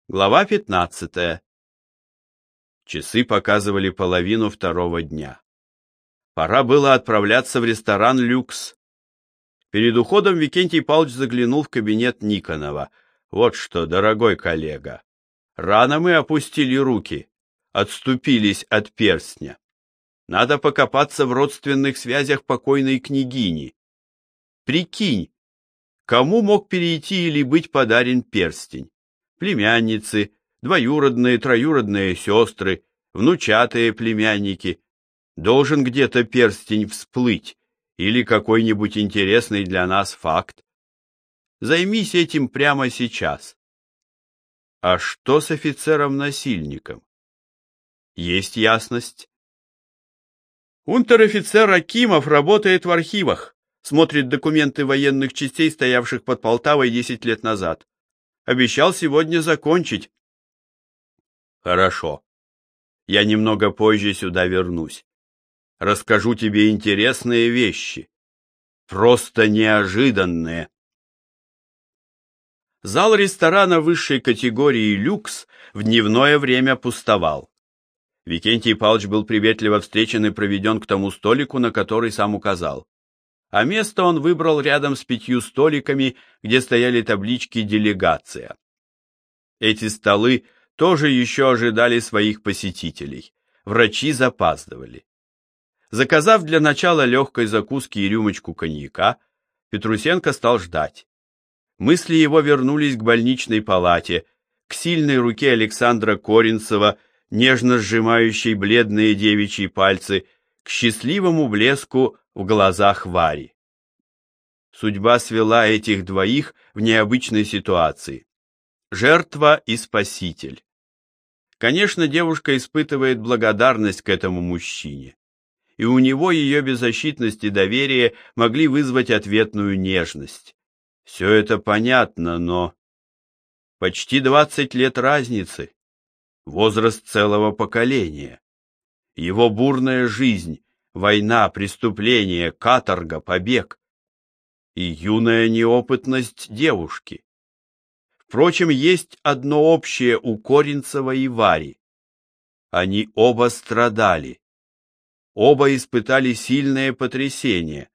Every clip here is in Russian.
Глава 15. Часы показывали 1:30 дня. Пора было отправляться в ресторан «Люкс». Перед уходом Викентий Павлович заглянул в кабинет Никонова. «Вот что, дорогой коллега, рано мы опустили руки, отступились от перстня. Надо покопаться в родственных связях покойной княгини. Прикинь, кому мог перейти или быть подарен перстень? Племянницы, двоюродные, троюродные сестры, внучатые племянники. Должен где-то перстень всплыть или какой-нибудь интересный для нас факт. Займись этим прямо сейчас. А что с офицером-насильником? Есть ясность? Унтер-офицер Акимов работает в архивах, смотрит документы военных частей, стоявших под Полтавой 10 лет назад. Обещал сегодня закончить. Хорошо. Я немного позже сюда вернусь. Расскажу тебе интересные вещи. Просто неожиданные. Зал ресторана высшей категории «Люкс» в дневное время пустовал. Викентий Павлович был приветливо встречен и проведен к тому столику, на который сам указал. А место он выбрал рядом с 5 столиками, где стояли таблички «Делегация». Эти столы тоже еще ожидали своих посетителей. Врачи запаздывали. Заказав для начала легкой закуски и рюмочку коньяка, Петрусенко стал ждать. Мысли его вернулись к больничной палате, к сильной руке Александра Коринцева, нежно сжимающей бледные девичьи пальцы, к счастливому блеску в глазах Вари. Судьба свела этих двоих в необычной ситуации. Жертва и спаситель. Конечно, девушка испытывает благодарность к этому мужчине, и у него ее беззащитность и доверие могли вызвать ответную нежность. Все это понятно, но... Почти 20 лет разницы, возраст целого поколения, его бурная жизнь, война, преступление, каторга, побег и юная неопытность девушки. Впрочем, есть одно общее у Коринцева и Вари. Они оба страдали, оба испытали сильное потрясение.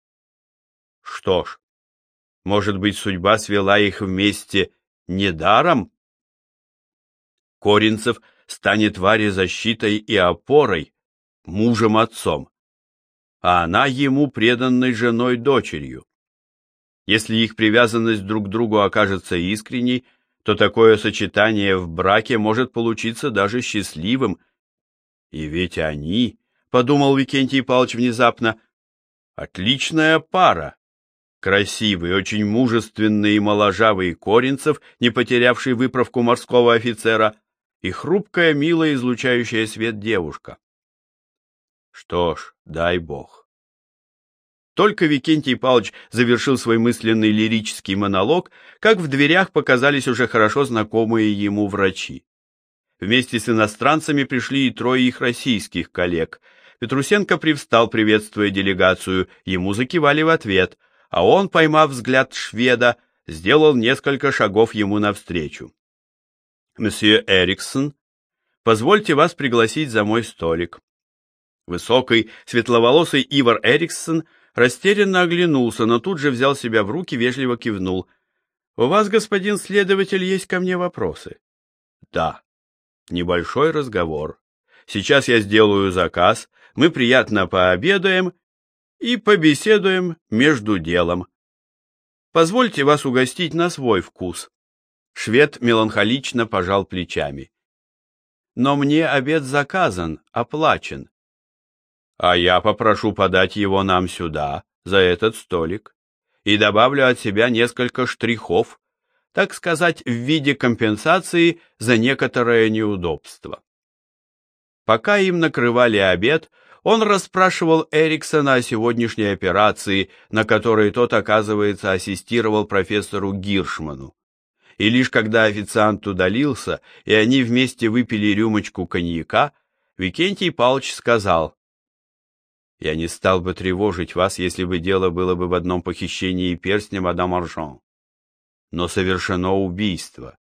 Что ж, может быть, судьба свела их вместе недаром? Коринцев станет Варе защитой и опорой, мужем-отцом, а она ему преданной женой-дочерью. Если их привязанность друг к другу окажется искренней, то такое сочетание в браке может получиться даже счастливым. И ведь они, подумал Викентий Павлович внезапно, отличная пара. Красивый, очень мужественный и моложавый Коринцев, не потерявший выправку морского офицера, и хрупкая, милая, излучающая свет девушка. Что ж, дай бог. Только Викентий Павлович завершил свой мысленный лирический монолог, как в дверях показались уже хорошо знакомые ему врачи. Вместе с иностранцами пришли и 3 их российских коллег. Петрусенко привстал, приветствуя делегацию, ему закивали в ответ, а он, поймав взгляд шведа, сделал несколько шагов ему навстречу. «Месье Эриксон, позвольте вас пригласить за мой столик». Высокий, светловолосый Ивар Эриксон растерянно оглянулся, но тут же взял себя в руки, вежливо кивнул. «У вас, господин следователь, есть ко мне вопросы?» «Да. Небольшой разговор. Сейчас я сделаю заказ, мы приятно пообедаем и побеседуем между делом. Позвольте вас угостить на свой вкус». Швед меланхолично пожал плечами. «Но мне обед заказан, оплачен. А я попрошу подать его нам сюда, за этот столик, и добавлю от себя несколько штрихов, так сказать, в виде компенсации за некоторое неудобство». Пока им накрывали обед, он расспрашивал Эриксона о сегодняшней операции, на которой тот, оказывается, ассистировал профессору Гиршману. И лишь когда официант удалился, и они вместе выпили рюмочку коньяка, Викентий Павлович сказал: «Я не стал бы тревожить вас, если бы дело было бы в одном похищении перстня мадам Аржан. Но совершено убийство.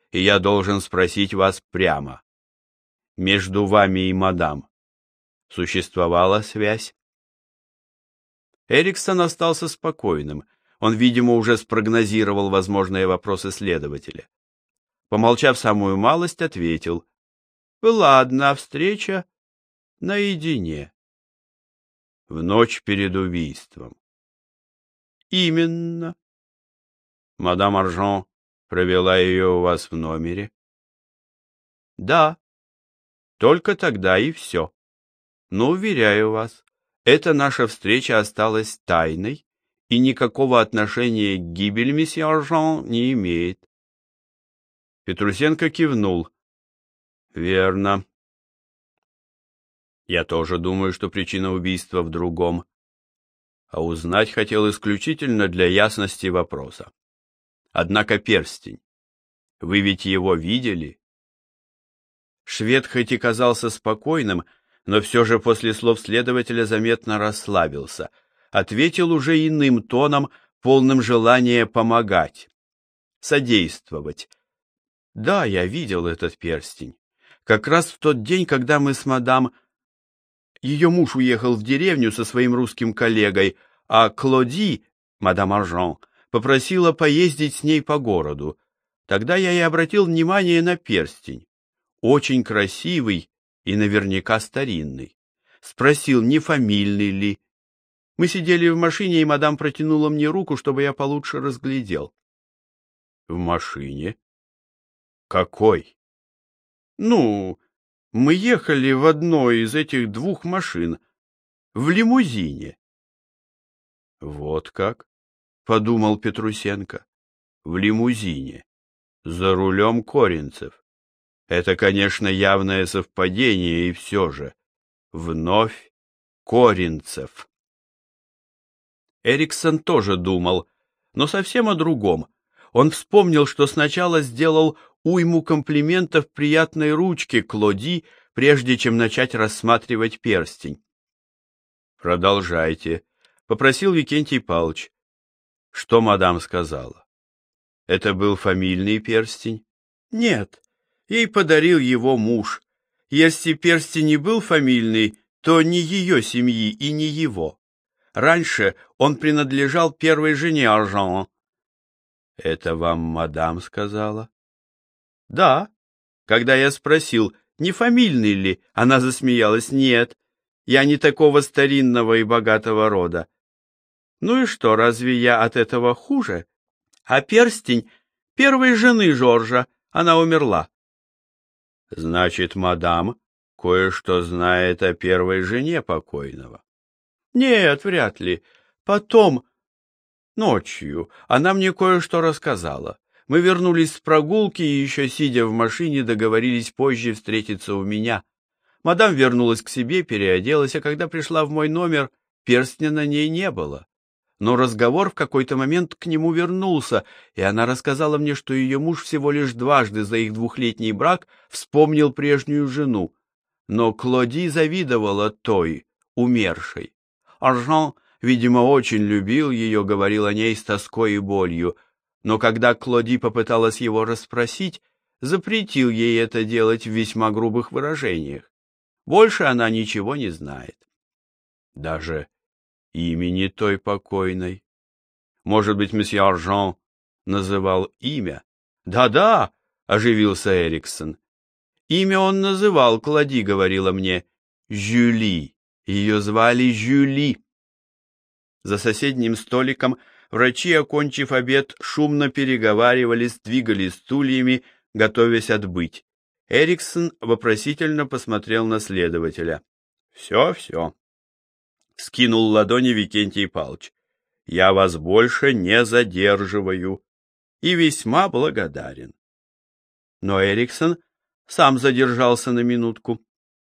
и я должен спросить вас прямо. Между вами и мадам существовала связь? Эриксон остался спокойным. Он, видимо, уже спрогнозировал возможные вопросы следователя. Помолчав самую малость, ответил: была одна встреча наедине. В ночь перед убийством. Именно. Мадам Аржон провела ее у вас в номере? Да. Только тогда и все. Но, уверяю вас, эта наша встреча осталась тайной и никакого отношения к гибели месье Аржон не имеет. Петрусенко кивнул. Верно. Я тоже думаю, что причина убийства в другом. А узнать хотел исключительно для ясности вопроса. Однако перстень. Вы ведь его видели? Швед хоть и казался спокойным, но все же после слов следователя заметно расслабился. Ответил уже иным тоном, полным желания помогать, содействовать. Да, я видел этот перстень. Как раз в тот день, когда мы с мадам... Ее муж уехал в деревню со своим русским коллегой, а Клоди, мадам Аржон, попросила поездить с ней по городу. Тогда я и обратил внимание на перстень. Очень красивый и наверняка старинный. Спросил, не фамильный ли. Мы сидели в машине, и мадам протянула мне руку, чтобы я получше разглядел. В машине? Какой? Ну, мы ехали в одной из этих двух машин, в лимузине. Вот как? Подумал Петрусенко. В лимузине, за рулем Коринцев. Это, конечно, явное совпадение, и все же. Вновь Коринцев. Эриксон тоже думал, но совсем о другом. Он вспомнил, что сначала сделал уйму комплиментов приятной ручке Клоди, прежде чем начать рассматривать перстень. «Продолжайте», — попросил Викентий Павлович. «Что мадам сказала? Это был фамильный перстень?» «Нет, ей подарил его муж. Если перстень не был фамильный, то ни ее семьи и ни его. Раньше он принадлежал первой жене Аржон». «Это вам мадам сказала?» «Да». Когда я спросил, не фамильный ли, она засмеялась: «Нет, я не такого старинного и богатого рода». Ну и что, разве я от этого хуже? А перстень первой жены Жоржа, она умерла. Значит, мадам кое-что знает о первой жене покойного? Нет, вряд ли. Потом, ночью, она мне кое-что рассказала. Мы вернулись с прогулки и еще сидя в машине договорились позже встретиться у меня. Мадам вернулась к себе, переоделась, а когда пришла в мой номер, перстня на ней не было. Но разговор в какой-то момент к нему вернулся, и она рассказала мне, что ее муж всего лишь дважды за их двухлетний брак вспомнил прежнюю жену. Но Клоди завидовала той, умершей. Аржон, видимо, очень любил ее, говорил о ней с тоской и болью, но когда Клоди попыталась его расспросить, запретил ей это делать в весьма грубых выражениях. Больше она ничего не знает. Даже имени той покойной. Может быть, месье Аржон называл имя? Да-да, оживился Эриксон. Имя он называл, Клоди говорила мне. Жюли. Ее звали Жюли. За соседним столиком врачи, окончив обед, шумно переговаривались, двигали стульями, готовясь отбыть. Эриксон вопросительно посмотрел на следователя. Все. Скинул ладони Викентий Павлович. Я вас больше не задерживаю и весьма благодарен. Но Эриксон сам задержался на минутку.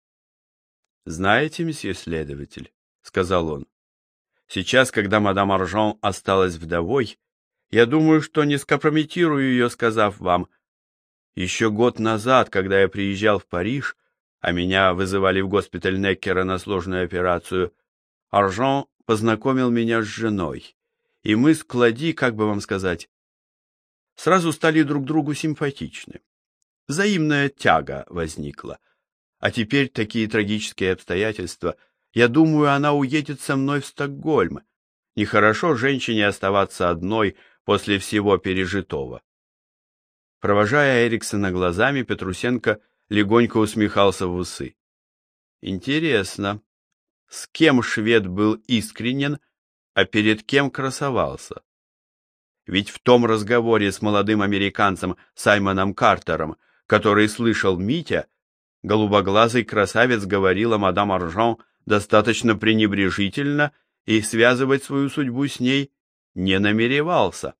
Знаете, месье следователь, сказал он, сейчас, когда мадам Аржон осталась вдовой, я думаю, что не скомпрометирую ее, сказав вам. Еще год назад, когда я приезжал в Париж, а меня вызывали в госпиталь Неккера на сложную операцию, Аржон познакомил меня с женой, и мы с Клоди, как бы вам сказать, сразу стали друг другу симпатичны. взаимная тяга возникла. А теперь такие трагические обстоятельства. Я думаю, она уедет со мной в Стокгольм. Нехорошо женщине оставаться одной после всего пережитого. Провожая Эриксона глазами, Петрусенко легонько усмехался в усы. Интересно, с кем швед был искренен, а перед кем красовался? Ведь в том разговоре с молодым американцем Саймоном Картером, который слышал Митя, голубоглазый красавец говорил о мадам Аржан достаточно пренебрежительно и связывать свою судьбу с ней не намеревался.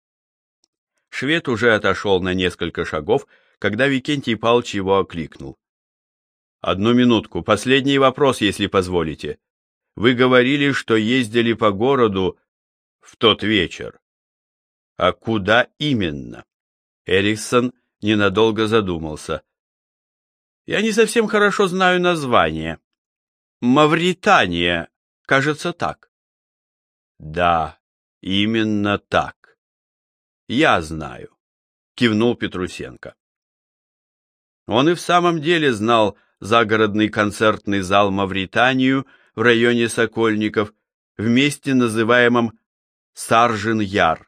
Швед уже отошел на несколько шагов, когда Викентий Павлович его окликнул. «Одну минутку, последний вопрос, если позволите. Вы говорили, что ездили по городу в тот вечер. А куда именно?» Эриксон ненадолго задумался. «Я не совсем хорошо знаю название. Мавритания, кажется, так». «Да, именно так. Я знаю», — кивнул Петрусенко. Он и в самом деле знал загородный концертный зал «Мавританию» в районе Сокольников, в месте, называемом Саржин-Яр.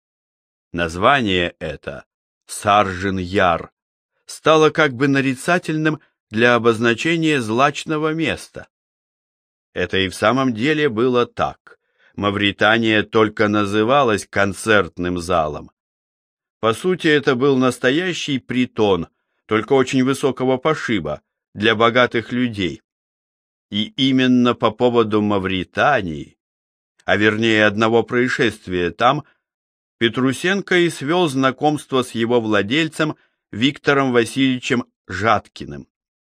Название это, Саржин-Яр, стало как бы нарицательным для обозначения злачного места. Это и в самом деле было так. Мавритания только называлась концертным залом. По сути, это был настоящий притон, только очень высокого пошиба, для богатых людей. И именно по поводу Мавритании, а вернее одного происшествия там, Петрусенко и свел знакомство с его владельцем Виктором Васильевичем Жаткиным.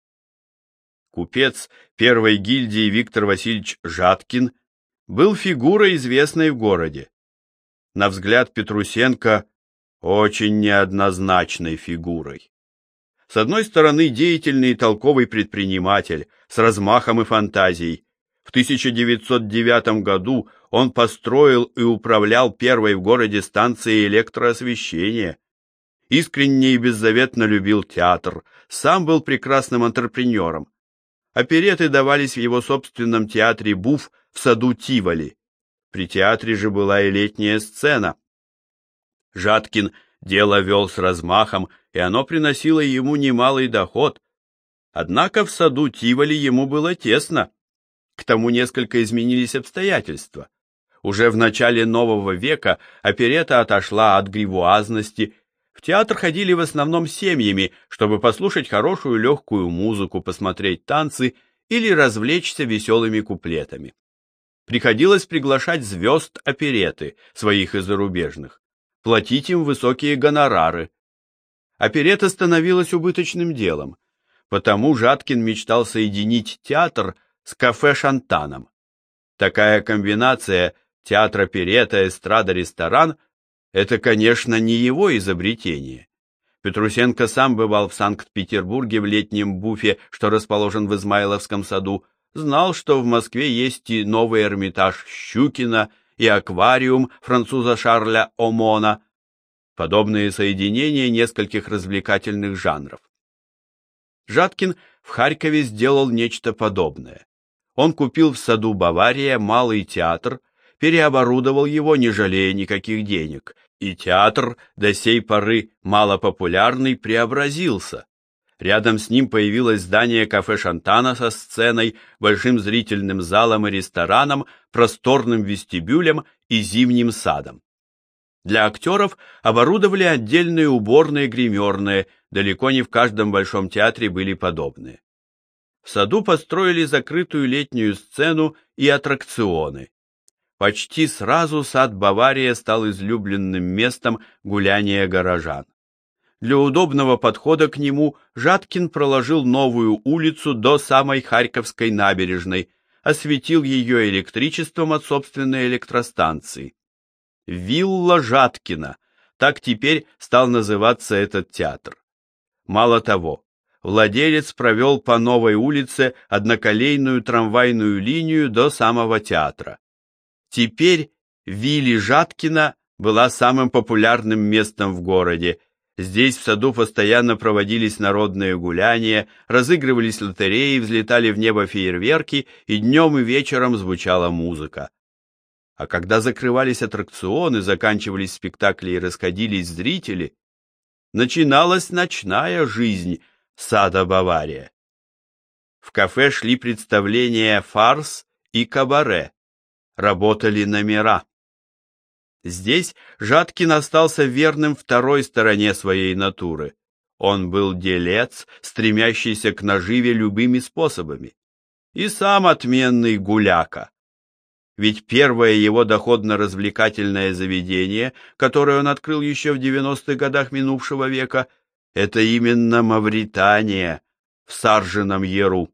Купец первой гильдии Виктор Васильевич Жаткин был фигурой, известной в городе. На взгляд Петрусенко, очень неоднозначной фигурой. С одной стороны, деятельный и толковый предприниматель с размахом и фантазией. В 1909 году он построил и управлял первой в городе станцией электроосвещения. Искренне и беззаветно любил театр, сам был прекрасным антрепренером. Оперетты давались в его собственном театре Буф в саду Тиволи. При театре же была и летняя сцена. Жаткин дело вел с размахом, и оно приносило ему немалый доход. Однако в саду Тиволи ему было тесно. К тому несколько изменились обстоятельства. Уже в начале нового века оперетта отошла от гривуазности. В театр ходили в основном семьями, чтобы послушать хорошую легкую музыку, посмотреть танцы или развлечься веселыми куплетами. Приходилось приглашать звезд оперетты, своих и зарубежных, платить им высокие гонорары. Оперетта становилась убыточным делом, потому Жаткин мечтал соединить театр с кафе-шантаном. Такая комбинация театр-оперетта, эстрада-ресторан – это, конечно, не его изобретение. Петрусенко сам бывал в Санкт-Петербурге в летнем буфе, что расположен в Измайловском саду, знал, что в Москве есть и новый Эрмитаж Щукина, и аквариум француза Шарля Омона, подобные соединения нескольких развлекательных жанров. Жаткин в Харькове сделал нечто подобное. Он купил в саду Бавария малый театр, переоборудовал его, не жалея никаких денег, и театр, до сей поры малопопулярный, преобразился. Рядом с ним появилось здание кафе Шантана со сценой, большим зрительным залом и рестораном, просторным вестибюлем и зимним садом. Для актеров оборудовали отдельные уборные, гримерные, далеко не в каждом большом театре были подобные. В саду построили закрытую летнюю сцену и аттракционы. Почти сразу сад Бавария стал излюбленным местом гуляния горожан. Для удобного подхода к нему Жаткин проложил новую улицу до самой Харьковской набережной, осветил ее электричеством от собственной электростанции. Вилла Жаткина, так теперь стал называться этот театр. Мало того, владелец провел по новой улице одноколейную трамвайную линию до самого театра. Теперь вилла Жаткина была самым популярным местом в городе. Здесь в саду постоянно проводились народные гуляния, разыгрывались лотереи, взлетали в небо фейерверки, и днем и вечером звучала музыка. А когда закрывались аттракционы, заканчивались спектакли и расходились зрители, начиналась ночная жизнь сада Бавария. В кафе шли представления фарс и кабаре, работали номера. Здесь Жаткин остался верным второй стороне своей натуры. Он был делец, стремящийся к наживе любыми способами. И сам отменный гуляка. Ведь первое его доходно-развлекательное заведение, которое он открыл еще в 90-х годах минувшего века, это именно Мавритания в Саржином Яру.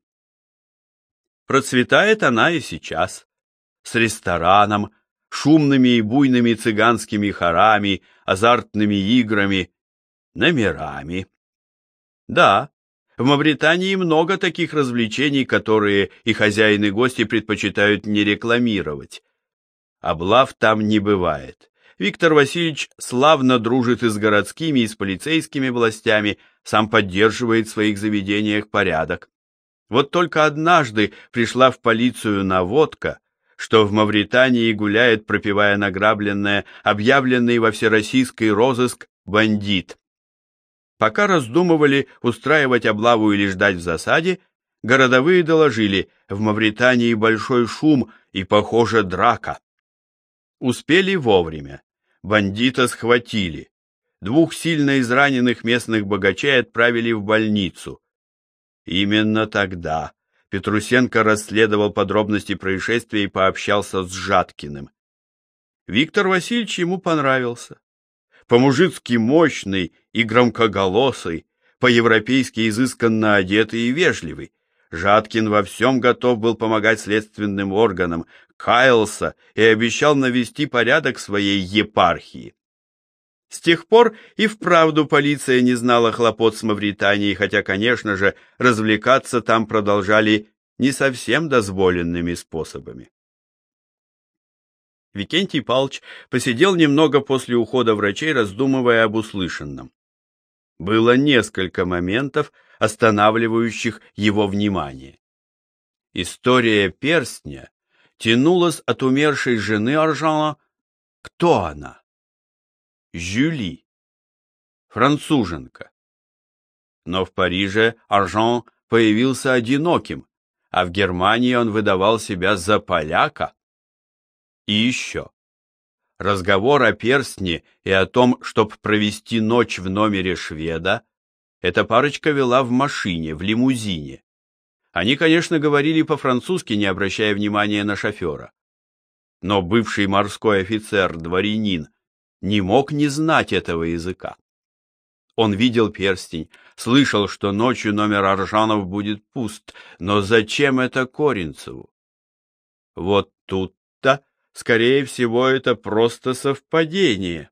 Процветает она и сейчас, с рестораном, шумными и буйными цыганскими хорами, азартными играми, номерами. Да, в Мавритании много таких развлечений, которые и хозяин, и гости предпочитают не рекламировать. Облав там не бывает. Виктор Васильевич славно дружит и с городскими, и с полицейскими властями, сам поддерживает в своих заведениях порядок. Вот только однажды пришла в полицию наводка, что в Мавритании гуляет, пропивая награбленное, объявленный во всероссийский розыск бандит. Пока раздумывали, устраивать облаву или ждать в засаде, городовые доложили: в Мавритании большой шум и, похоже, драка. Успели вовремя. Бандита схватили. 2 сильно израненных местных богачей отправили в больницу. Именно тогда Петрусенко расследовал подробности происшествия и пообщался с Жаткиным. Виктор Васильевич ему понравился. По-мужицки мощный и громкоголосый, по-европейски изысканно одетый и вежливый, Жаткин во всем готов был помогать следственным органам, каялся и обещал навести порядок в своей епархии. С тех пор и вправду полиция не знала хлопот с Мавританией, хотя, конечно же, развлекаться там продолжали не совсем дозволенными способами. Викентий Павлович посидел немного после ухода врачей, раздумывая об услышанном. Было несколько моментов, останавливающих его внимание. История перстня тянулась от умершей жены Аржана. Кто она? Жюли, француженка. Но в Париже Аржан появился одиноким, а в Германии он выдавал себя за поляка. И еще. Разговор о перстне и о том, чтобы провести ночь в номере шведа, эта парочка вела в машине, в лимузине. Они, конечно, говорили по-французски, не обращая внимания на шофера. Но бывший морской офицер, дворянин, не мог не знать этого языка. Он видел перстень, слышал, что ночью номер Аржанов будет пуст, но зачем это Коринцеву? Вот тут-то, скорее всего, это просто совпадение.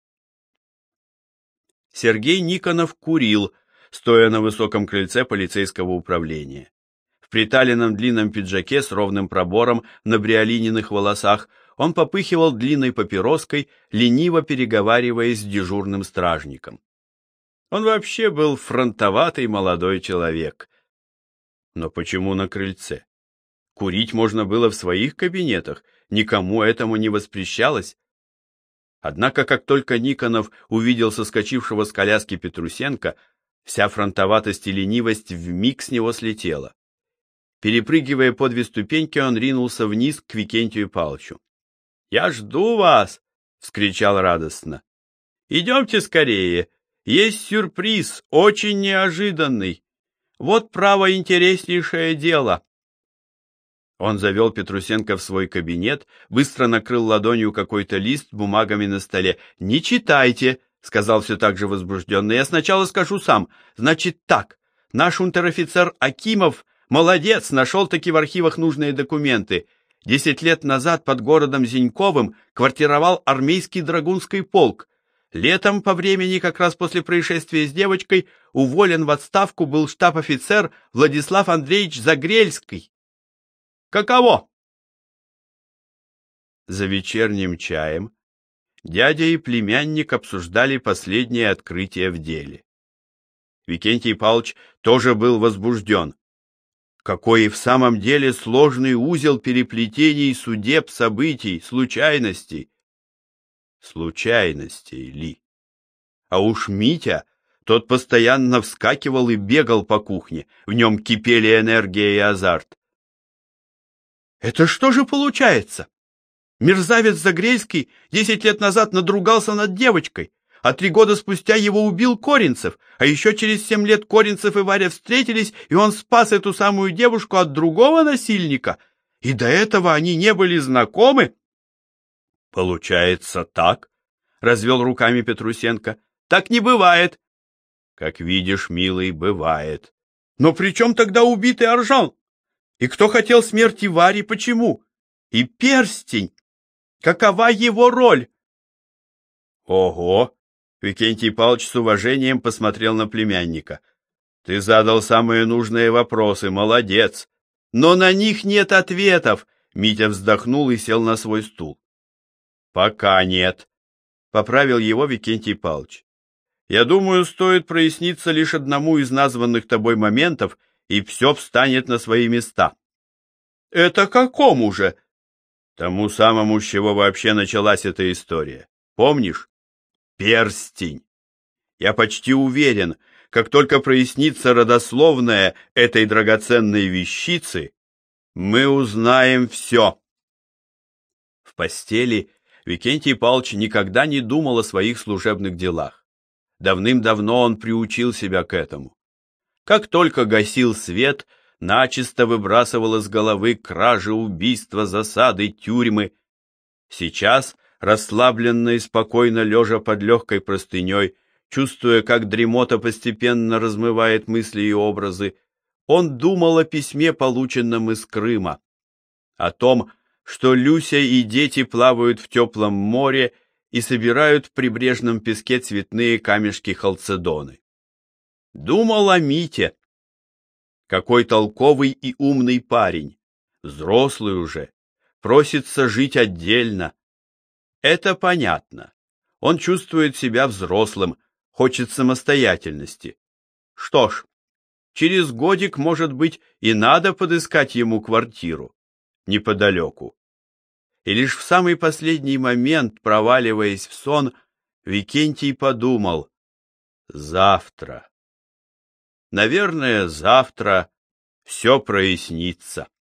Сергей Никонов курил, стоя на высоком крыльце полицейского управления. В приталенном длинном пиджаке с ровным пробором на бриолининых волосах он попыхивал длинной папироской, лениво переговариваясь с дежурным стражником. Он вообще был фронтоватый молодой человек. Но почему на крыльце? Курить можно было в своих кабинетах, никому этому не воспрещалось. Однако, как только Никонов увидел соскочившего с коляски Петрусенко, вся фронтоватость и ленивость вмиг с него слетела. Перепрыгивая по 2 ступеньки, он ринулся вниз к Викентию Павловичу. «Я жду вас!» — вскричал радостно. «Идемте скорее, есть сюрприз, очень неожиданный. Вот право интереснейшее дело». Он завел Петрусенко в свой кабинет, быстро накрыл ладонью какой-то лист с бумагами на столе. «Не читайте», — сказал все так же возбужденно, — «я сначала скажу сам. Значит так, наш унтер-офицер Акимов молодец, нашел-таки в архивах нужные документы. 10 лет назад под городом Зиньковым квартировал армейский драгунский полк. Летом, по времени, как раз после происшествия с девочкой, уволен в отставку был штаб-офицер Владислав Андреевич Загрельский. Каково?» За вечерним чаем дядя и племянник обсуждали последнее открытие в деле. Викентий Павлович тоже был возбужден. Какой и в самом деле сложный узел переплетений судеб, событий, случайностей. Случайностей ли? А уж Митя, тот постоянно вскакивал и бегал по кухне, в нем кипели энергия и азарт. Это что же получается? Мерзавец Загрейский 10 лет назад надругался над девочкой, а 3 года спустя его убил Коринцев, а еще через 7 лет Коринцев и Варя встретились, и он спас эту самую девушку от другого насильника, и до этого они не были знакомы? Получается так, развел руками Петрусенко. Так не бывает. Как видишь, милый, бывает. Но при чем тогда убитый Аржан? И кто хотел смерти Вари, почему? И перстень. Какова его роль? Ого! Викентий Павлович с уважением посмотрел на племянника. Ты задал самые нужные вопросы, молодец. Но на них нет ответов. Митя вздохнул и сел на свой стул. Пока нет, поправил его Викентий Павлович. Я думаю, стоит проясниться лишь одному из названных тобой моментов, и все встанет на свои места. Это какому же? Тому самому, с чего вообще началась эта история. Помнишь? Перстень. Я почти уверен, как только прояснится родословная этой драгоценной вещицы, мы узнаем все. В постели Викентий Павлович никогда не думал о своих служебных делах. Давным-давно он приучил себя к этому. Как только гасил свет, начисто выбрасывал из головы кражи, убийства, засады, тюрьмы. Сейчас, расслабленно и спокойно лежа под легкой простыней, чувствуя, как дремота постепенно размывает мысли и образы, он думал о письме, полученном из Крыма, о том, что Люся и дети плавают в теплом море и собирают в прибрежном песке цветные камешки халцедоны. Думал о Мите. Какой толковый и умный парень, взрослый уже, просится жить отдельно. Это понятно. Он чувствует себя взрослым, хочет самостоятельности. Что ж, через годик, может быть, и надо подыскать ему квартиру неподалеку. И лишь в самый последний момент, проваливаясь в сон, Викентий подумал: завтра. Наверное, завтра все прояснится.